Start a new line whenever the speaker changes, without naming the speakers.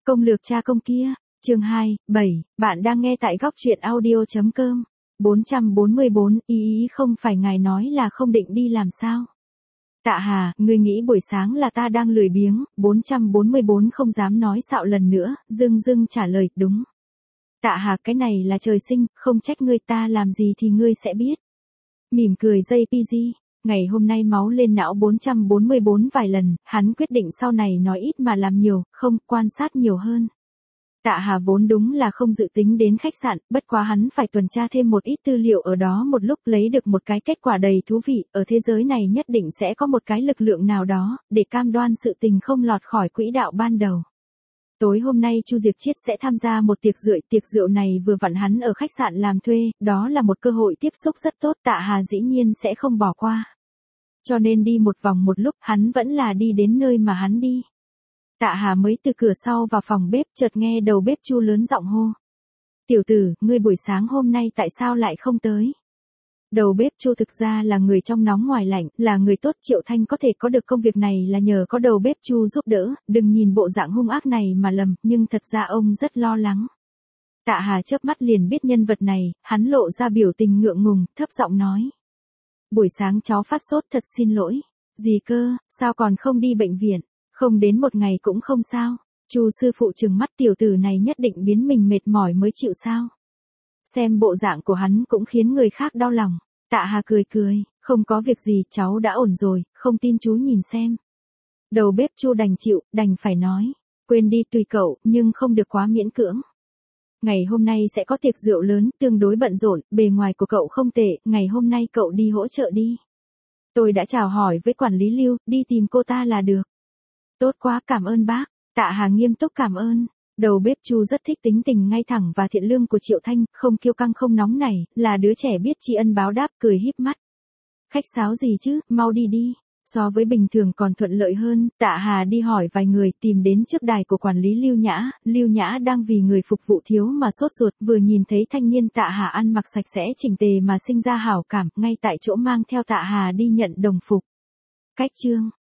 Công lược cha công kia, chương 2, 7, bạn đang nghe tại góc truyện audio.com. 444, ý không phải ngài nói là không định đi làm sao? Tạ Hà, ngươi nghĩ buổi sáng là ta đang lười biếng, 444 không dám nói xạo lần nữa, dưng trả lời, đúng. Tạ Hà, cái này là trời sinh, không trách ngươi, ta làm gì thì ngươi sẽ biết. Mỉm cười JPG. Ngày hôm nay máu lên não 444 vài lần, hắn quyết định sau này nói ít mà làm nhiều, không quan sát nhiều hơn. Tạ Hà vốn đúng là không dự tính đến khách sạn, bất quá hắn phải tuần tra thêm một ít tư liệu ở đó một lúc, lấy được một cái kết quả đầy thú vị, ở thế giới này nhất định sẽ có một cái lực lượng nào đó, để cam đoan sự tình không lọt khỏi quỹ đạo ban đầu. Tối hôm nay Chu Diệc Chiết sẽ tham gia một tiệc rượu này vừa vặn hắn ở khách sạn làm thuê, đó là một cơ hội tiếp xúc rất tốt, Tạ Hà dĩ nhiên sẽ không bỏ qua. Cho nên đi một vòng một lúc, hắn vẫn là đi đến nơi mà hắn đi. Tạ Hà mới từ cửa sau vào phòng bếp, chợt nghe đầu bếp Chu lớn giọng hô. Tiểu tử, ngươi buổi sáng hôm nay tại sao lại không tới? Đầu bếp Chu thực ra là người trong nóng ngoài lạnh, là người tốt, Triệu Thanh có thể có được công việc này là nhờ có đầu bếp Chu giúp đỡ, đừng nhìn bộ dạng hung ác này mà lầm, nhưng thật ra ông rất lo lắng. Tạ Hà chớp mắt liền biết nhân vật này, hắn lộ ra biểu tình ngượng ngùng, thấp giọng nói. Buổi sáng cháu phát sốt, thật xin lỗi. Gì cơ, sao còn không đi bệnh viện? Không đến một ngày cũng không sao. Chu sư phụ trừng mắt, tiểu tử này nhất định biến mình mệt mỏi mới chịu sao? Xem bộ dạng của hắn cũng khiến người khác đau lòng. Tạ Hà cười, không có việc gì, cháu đã ổn rồi, không tin chú nhìn xem. Đầu bếp Chu đành chịu, đành phải nói. Quên đi, tùy cậu, nhưng không được quá miễn cưỡng. Ngày hôm nay sẽ có tiệc rượu lớn, tương đối bận rộn, bề ngoài của cậu không tệ, ngày hôm nay cậu đi hỗ trợ đi. Tôi đã chào hỏi với quản lý Lưu, đi tìm cô ta là được. Tốt quá, cảm ơn bác. Tạ Hà nghiêm túc cảm ơn. Đầu bếp Chu rất thích tính tình ngay thẳng và thiện lương của Triệu Thanh, không kiêu căng không nóng nảy, là đứa trẻ biết tri ân báo đáp, cười híp mắt. Khách sáo gì chứ, mau đi đi. So với bình thường còn thuận lợi hơn, Tạ Hà đi hỏi vài người, tìm đến trước đài của quản lý Lưu Nhã đang vì người phục vụ thiếu mà sốt ruột, vừa nhìn thấy thanh niên Tạ Hà ăn mặc sạch sẽ chỉnh tề mà sinh ra hảo cảm, ngay tại chỗ mang theo Tạ Hà đi nhận đồng phục. Cách chương